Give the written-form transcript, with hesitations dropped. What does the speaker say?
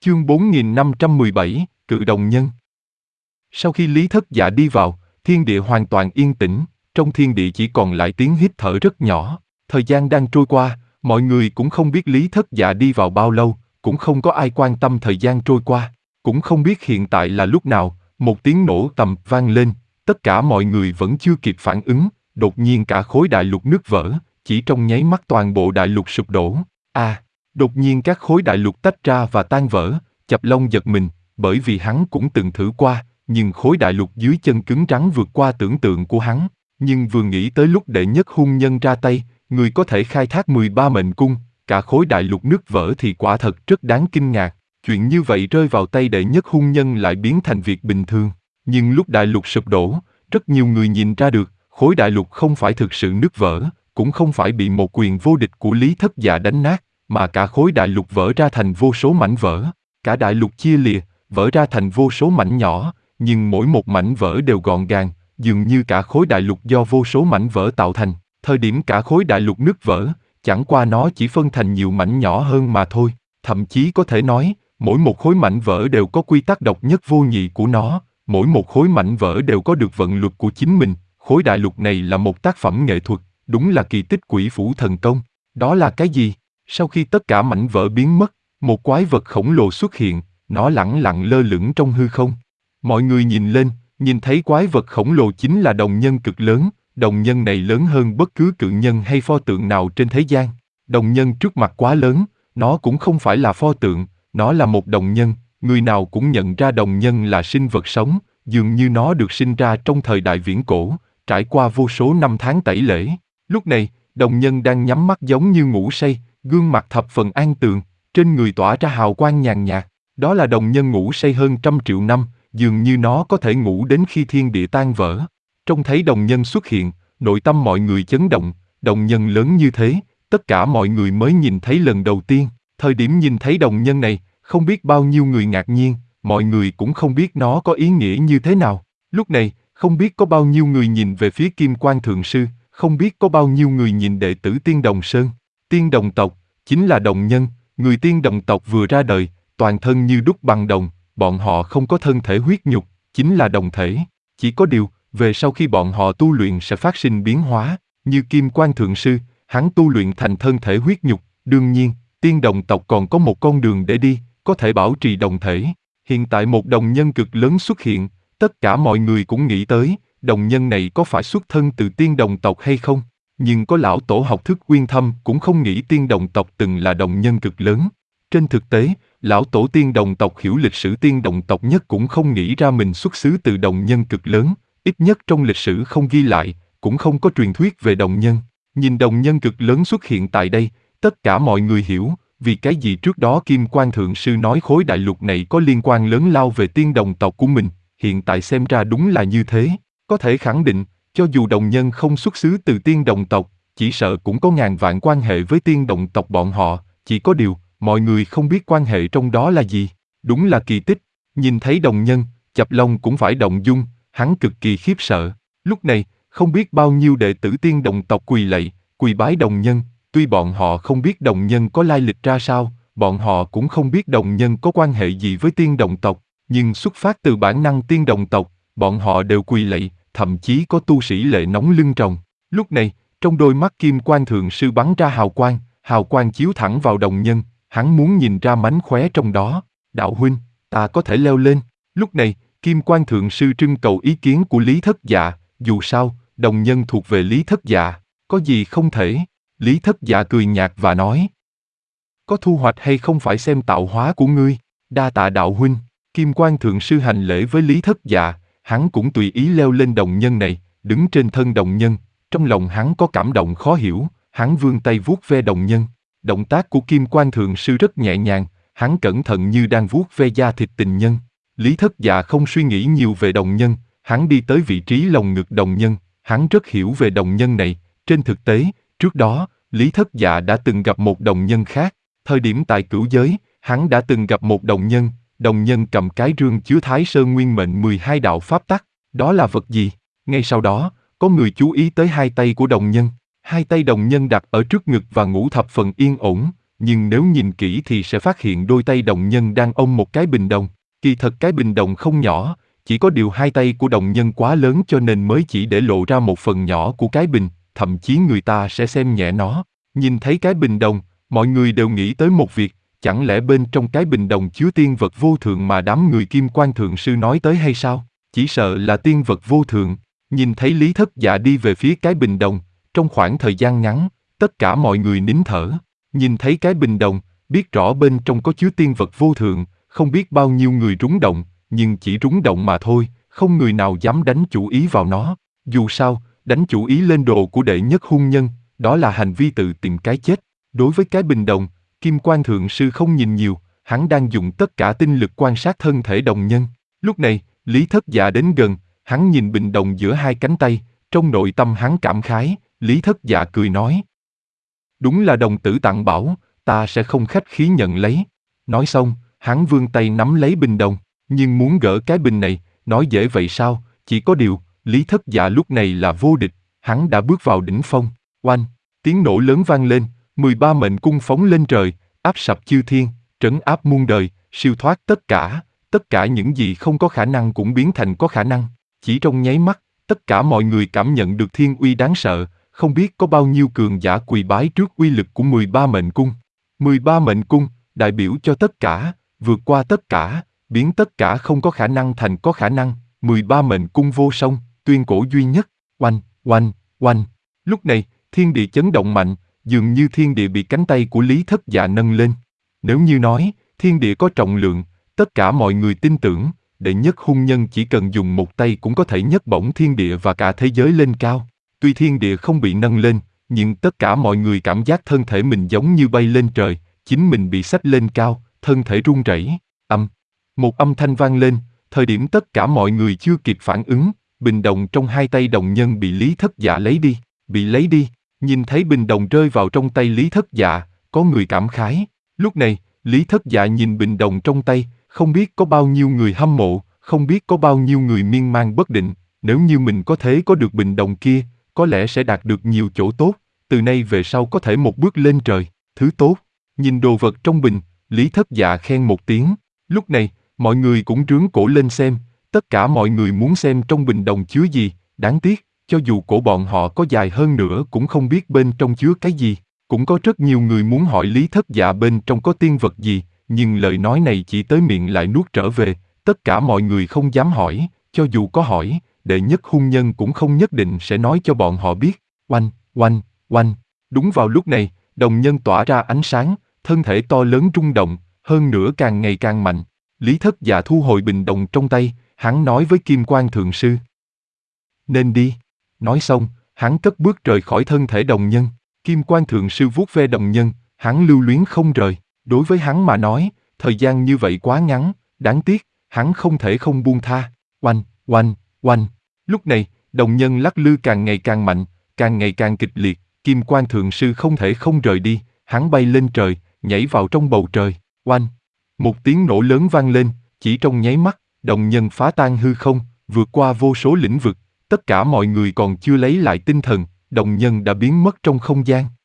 Chương 4517, Cự Đồng Nhân. Sau khi Lý Thất Dạ đi vào, thiên địa hoàn toàn yên tĩnh, trong thiên địa chỉ còn lại tiếng hít thở rất nhỏ. Thời gian đang trôi qua, mọi người cũng không biết Lý Thất Dạ đi vào bao lâu, cũng không có ai quan tâm thời gian trôi qua, cũng không biết hiện tại là lúc nào, một tiếng nổ tầm vang lên, tất cả mọi người vẫn chưa kịp phản ứng, đột nhiên cả khối đại lục nứt vỡ, chỉ trong nháy mắt toàn bộ đại lục sụp đổ. Đột nhiên các khối đại lục tách ra và tan vỡ, Chập Long giật mình, bởi vì hắn cũng từng thử qua, nhưng khối đại lục dưới chân cứng rắn vượt qua tưởng tượng của hắn. Nhưng vừa nghĩ tới lúc đệ nhất hung nhân ra tay, người có thể khai thác 13 mệnh cung, cả khối đại lục nứt vỡ thì quả thật rất đáng kinh ngạc. Chuyện như vậy rơi vào tay đệ nhất hung nhân lại biến thành việc bình thường. Nhưng lúc đại lục sụp đổ, rất nhiều người nhìn ra được, khối đại lục không phải thực sự nứt vỡ, cũng không phải bị một quyền vô địch của Lý Thất Dạ đánh nát, mà cả khối đại lục vỡ ra thành vô số mảnh vỡ. Cả đại lục chia lìa, vỡ ra thành vô số mảnh nhỏ, nhưng mỗi một mảnh vỡ đều gọn gàng, dường như cả khối đại lục do vô số mảnh vỡ tạo thành. Thời điểm cả khối đại lục nứt vỡ, chẳng qua nó chỉ phân thành nhiều mảnh nhỏ hơn mà thôi. Thậm chí có thể nói, mỗi một khối mảnh vỡ đều có quy tắc độc nhất vô nhị của nó, mỗi một khối mảnh vỡ đều có được vận luật của chính mình. Khối đại lục này là một tác phẩm nghệ thuật, đúng là kỳ tích Quỷ Phủ Thần Công. Đó là cái gì? Sau khi tất cả mảnh vỡ biến mất, một quái vật khổng lồ xuất hiện, nó lẳng lặng lơ lửng trong hư không. Mọi người nhìn lên, nhìn thấy quái vật khổng lồ chính là đồng nhân cực lớn, đồng nhân này lớn hơn bất cứ cự nhân hay pho tượng nào trên thế gian. Đồng nhân trước mặt quá lớn, nó cũng không phải là pho tượng, nó là một đồng nhân, người nào cũng nhận ra đồng nhân là sinh vật sống, dường như nó được sinh ra trong thời đại viễn cổ, trải qua vô số năm tháng tẩy lễ. Lúc này, đồng nhân đang nhắm mắt giống như ngủ say, gương mặt thập phần an tường, trên người tỏa ra hào quang nhàn nhạt. Đó là đồng nhân ngủ say hơn 100 triệu năm, dường như nó có thể ngủ đến khi thiên địa tan vỡ. Trông thấy đồng nhân xuất hiện, nội tâm mọi người chấn động, đồng nhân lớn như thế, tất cả mọi người mới nhìn thấy lần đầu tiên. Thời điểm nhìn thấy đồng nhân này, không biết bao nhiêu người ngạc nhiên, mọi người cũng không biết nó có ý nghĩa như thế nào. Lúc này, không biết có bao nhiêu người nhìn về phía Kim Quan Thượng Sư, không biết có bao nhiêu người nhìn đệ tử Tiên Đồng Sơn. Tiên Đồng tộc, chính là đồng nhân, người Tiên Đồng tộc vừa ra đời, toàn thân như đúc bằng đồng, bọn họ không có thân thể huyết nhục, chính là đồng thể. Chỉ có điều, về sau khi bọn họ tu luyện sẽ phát sinh biến hóa, như Kim Quan Thượng Sư, hắn tu luyện thành thân thể huyết nhục, đương nhiên, Tiên Đồng tộc còn có một con đường để đi, có thể bảo trì đồng thể. Hiện tại một đồng nhân cực lớn xuất hiện, tất cả mọi người cũng nghĩ tới, đồng nhân này có phải xuất thân từ Tiên Đồng tộc hay không? Nhưng có lão tổ học thức uyên thâm cũng không nghĩ Tiên Đồng tộc từng là đồng nhân cực lớn. Trên thực tế, lão tổ Tiên Đồng tộc hiểu lịch sử Tiên Đồng tộc nhất cũng không nghĩ ra mình xuất xứ từ đồng nhân cực lớn, ít nhất trong lịch sử không ghi lại, cũng không có truyền thuyết về đồng nhân. Nhìn đồng nhân cực lớn xuất hiện tại đây, tất cả mọi người hiểu, vì cái gì trước đó Kim Quan Thượng Sư nói khối đại lục này có liên quan lớn lao về Tiên Đồng tộc của mình, hiện tại xem ra đúng là như thế. Có thể khẳng định, cho dù đồng nhân không xuất xứ từ Tiên Đồng tộc, chỉ sợ cũng có ngàn vạn quan hệ với Tiên Đồng tộc bọn họ, chỉ có điều, mọi người không biết quan hệ trong đó là gì. Đúng là kỳ tích. Nhìn thấy đồng nhân, Chập Long cũng phải động dung, hắn cực kỳ khiếp sợ. Lúc này, không biết bao nhiêu đệ tử Tiên Đồng tộc quỳ lạy, quỳ bái đồng nhân, tuy bọn họ không biết đồng nhân có lai lịch ra sao, bọn họ cũng không biết đồng nhân có quan hệ gì với Tiên Đồng tộc, nhưng xuất phát từ bản năng Tiên Đồng tộc, bọn họ đều quỳ lạy, thậm chí có tu sĩ lệ nóng lưng tròng. Lúc này, trong đôi mắt Kim Quan Thượng Sư bắn ra hào quang chiếu thẳng vào đồng nhân, hắn muốn nhìn ra mánh khóe trong đó. Đạo huynh, ta có thể leo lên. Lúc này, Kim Quan Thượng Sư trưng cầu ý kiến của Lý Thất Dạ, dù sao, đồng nhân thuộc về Lý Thất Dạ, có gì không thể. Lý Thất Dạ cười nhạt và nói, có thu hoạch hay không phải xem tạo hóa của ngươi. Đa tạ đạo huynh. Kim Quan Thượng Sư hành lễ với Lý Thất Dạ, hắn cũng tùy ý leo lên đồng nhân này, đứng trên thân đồng nhân, trong lòng hắn có cảm động khó hiểu, hắn vươn tay vuốt ve đồng nhân. Động tác của Kim Quan Thượng Sư rất nhẹ nhàng, hắn cẩn thận như đang vuốt ve da thịt tình nhân. Lý Thất Dạ không suy nghĩ nhiều về đồng nhân, hắn đi tới vị trí lồng ngực đồng nhân, hắn rất hiểu về đồng nhân này. Trên thực tế, trước đó, Lý Thất Dạ đã từng gặp một đồng nhân khác, thời điểm tại Cửu Giới, hắn đã từng gặp một đồng nhân cầm cái rương chứa Thái Sơn Nguyên Mệnh 12 đạo pháp tắc, đó là vật gì? Ngay sau đó, có người chú ý tới hai tay của đồng nhân. Hai tay đồng nhân đặt ở trước ngực và ngủ thập phần yên ổn, nhưng nếu nhìn kỹ thì sẽ phát hiện đôi tay đồng nhân đang ôm một cái bình đồng. Kỳ thật cái bình đồng không nhỏ, chỉ có điều hai tay của đồng nhân quá lớn cho nên mới chỉ để lộ ra một phần nhỏ của cái bình, thậm chí người ta sẽ xem nhẹ nó. Nhìn thấy cái bình đồng, mọi người đều nghĩ tới một việc, chẳng lẽ bên trong cái bình đồng chứa tiên vật vô thượng mà đám người Kim Quan Thượng Sư nói tới hay sao? Chỉ sợ là tiên vật vô thượng. Nhìn thấy Lý Thất Dạ đi về phía cái bình đồng, trong khoảng thời gian ngắn, tất cả mọi người nín thở. Nhìn thấy cái bình đồng, biết rõ bên trong có chứa tiên vật vô thượng, không biết bao nhiêu người rúng động, nhưng chỉ rúng động mà thôi, không người nào dám đánh chủ ý vào nó. Dù sao, đánh chủ ý lên đồ của đệ nhất hung nhân, đó là hành vi tự tìm cái chết. Đối với cái bình đồng, Kim Quan Thượng Sư không nhìn nhiều, hắn đang dùng tất cả tinh lực quan sát thân thể đồng nhân. Lúc này, Lý Thất Dạ đến gần, hắn nhìn bình đồng giữa hai cánh tay, trong nội tâm hắn cảm khái, Lý Thất Dạ cười nói. Đúng là đồng tử tặng bảo, ta sẽ không khách khí nhận lấy. Nói xong, hắn vươn tay nắm lấy bình đồng, nhưng muốn gỡ cái bình này, nói dễ vậy sao, chỉ có điều, Lý Thất Dạ lúc này là vô địch, hắn đã bước vào đỉnh phong. Oanh, tiếng nổ lớn vang lên, 13 mệnh cung phóng lên trời, áp sập chư thiên, trấn áp muôn đời, siêu thoát tất cả những gì không có khả năng cũng biến thành có khả năng. Chỉ trong nháy mắt, tất cả mọi người cảm nhận được thiên uy đáng sợ, không biết có bao nhiêu cường giả quỳ bái trước uy lực của 13 mệnh cung. 13 mệnh cung, đại biểu cho tất cả, vượt qua tất cả, biến tất cả không có khả năng thành có khả năng, 13 mệnh cung vô song, tuyên cổ duy nhất, oanh, oanh, oanh. Lúc này, thiên địa chấn động mạnh, dường như thiên địa bị cánh tay của Lý Thất Dạ nâng lên. Nếu như nói, thiên địa có trọng lượng, tất cả mọi người tin tưởng, đệ nhất hung nhân chỉ cần dùng một tay cũng có thể nhấc bổng thiên địa và cả thế giới lên cao. Tuy thiên địa không bị nâng lên, nhưng tất cả mọi người cảm giác thân thể mình giống như bay lên trời, chính mình bị xách lên cao, thân thể run rẩy. Một âm thanh vang lên, thời điểm tất cả mọi người chưa kịp phản ứng, bình đồng trong hai tay đồng nhân bị Lý Thất Dạ lấy đi, bị lấy đi. Nhìn thấy bình đồng rơi vào trong tay Lý Thất Dạ, có người cảm khái. Lúc này, Lý Thất Dạ nhìn bình đồng trong tay, không biết có bao nhiêu người hâm mộ, không biết có bao nhiêu người miên man bất định. Nếu như mình có thể có được bình đồng kia, có lẽ sẽ đạt được nhiều chỗ tốt, từ nay về sau có thể một bước lên trời, thứ tốt. Nhìn đồ vật trong bình, Lý Thất Dạ khen một tiếng. Lúc này, mọi người cũng rướn cổ lên xem, tất cả mọi người muốn xem trong bình đồng chứa gì, đáng tiếc, cho dù cổ bọn họ có dài hơn nữa cũng không biết bên trong chứa cái gì. Cũng có rất nhiều người muốn hỏi Lý Thất Dạ bên trong có tiên vật gì, nhưng lời nói này chỉ tới miệng lại nuốt trở về, tất cả mọi người không dám hỏi, cho dù có hỏi, đệ nhất hung nhân cũng không nhất định sẽ nói cho bọn họ biết. Oanh, oanh, oanh. Đúng vào lúc này, đồng nhân tỏa ra ánh sáng, thân thể to lớn rung động, hơn nữa càng ngày càng mạnh. Lý Thất Dạ thu hồi bình đồng trong tay, hắn nói với Kim Quan Thượng Sư. Nên đi. Nói xong, hắn cất bước rời khỏi thân thể đồng nhân. Kim Quan Thượng Sư vuốt ve đồng nhân, hắn lưu luyến không rời. Đối với hắn mà nói, thời gian như vậy quá ngắn, đáng tiếc, hắn không thể không buông tha. Oanh, oanh, oanh. Lúc này, đồng nhân lắc lư càng ngày càng mạnh, càng ngày càng kịch liệt. Kim Quan Thượng Sư không thể không rời đi, hắn bay lên trời, nhảy vào trong bầu trời. Oanh. Một tiếng nổ lớn vang lên, chỉ trong nháy mắt, đồng nhân phá tan hư không, vượt qua vô số lĩnh vực. Tất cả mọi người còn chưa lấy lại tinh thần, đồng nhân đã biến mất trong không gian.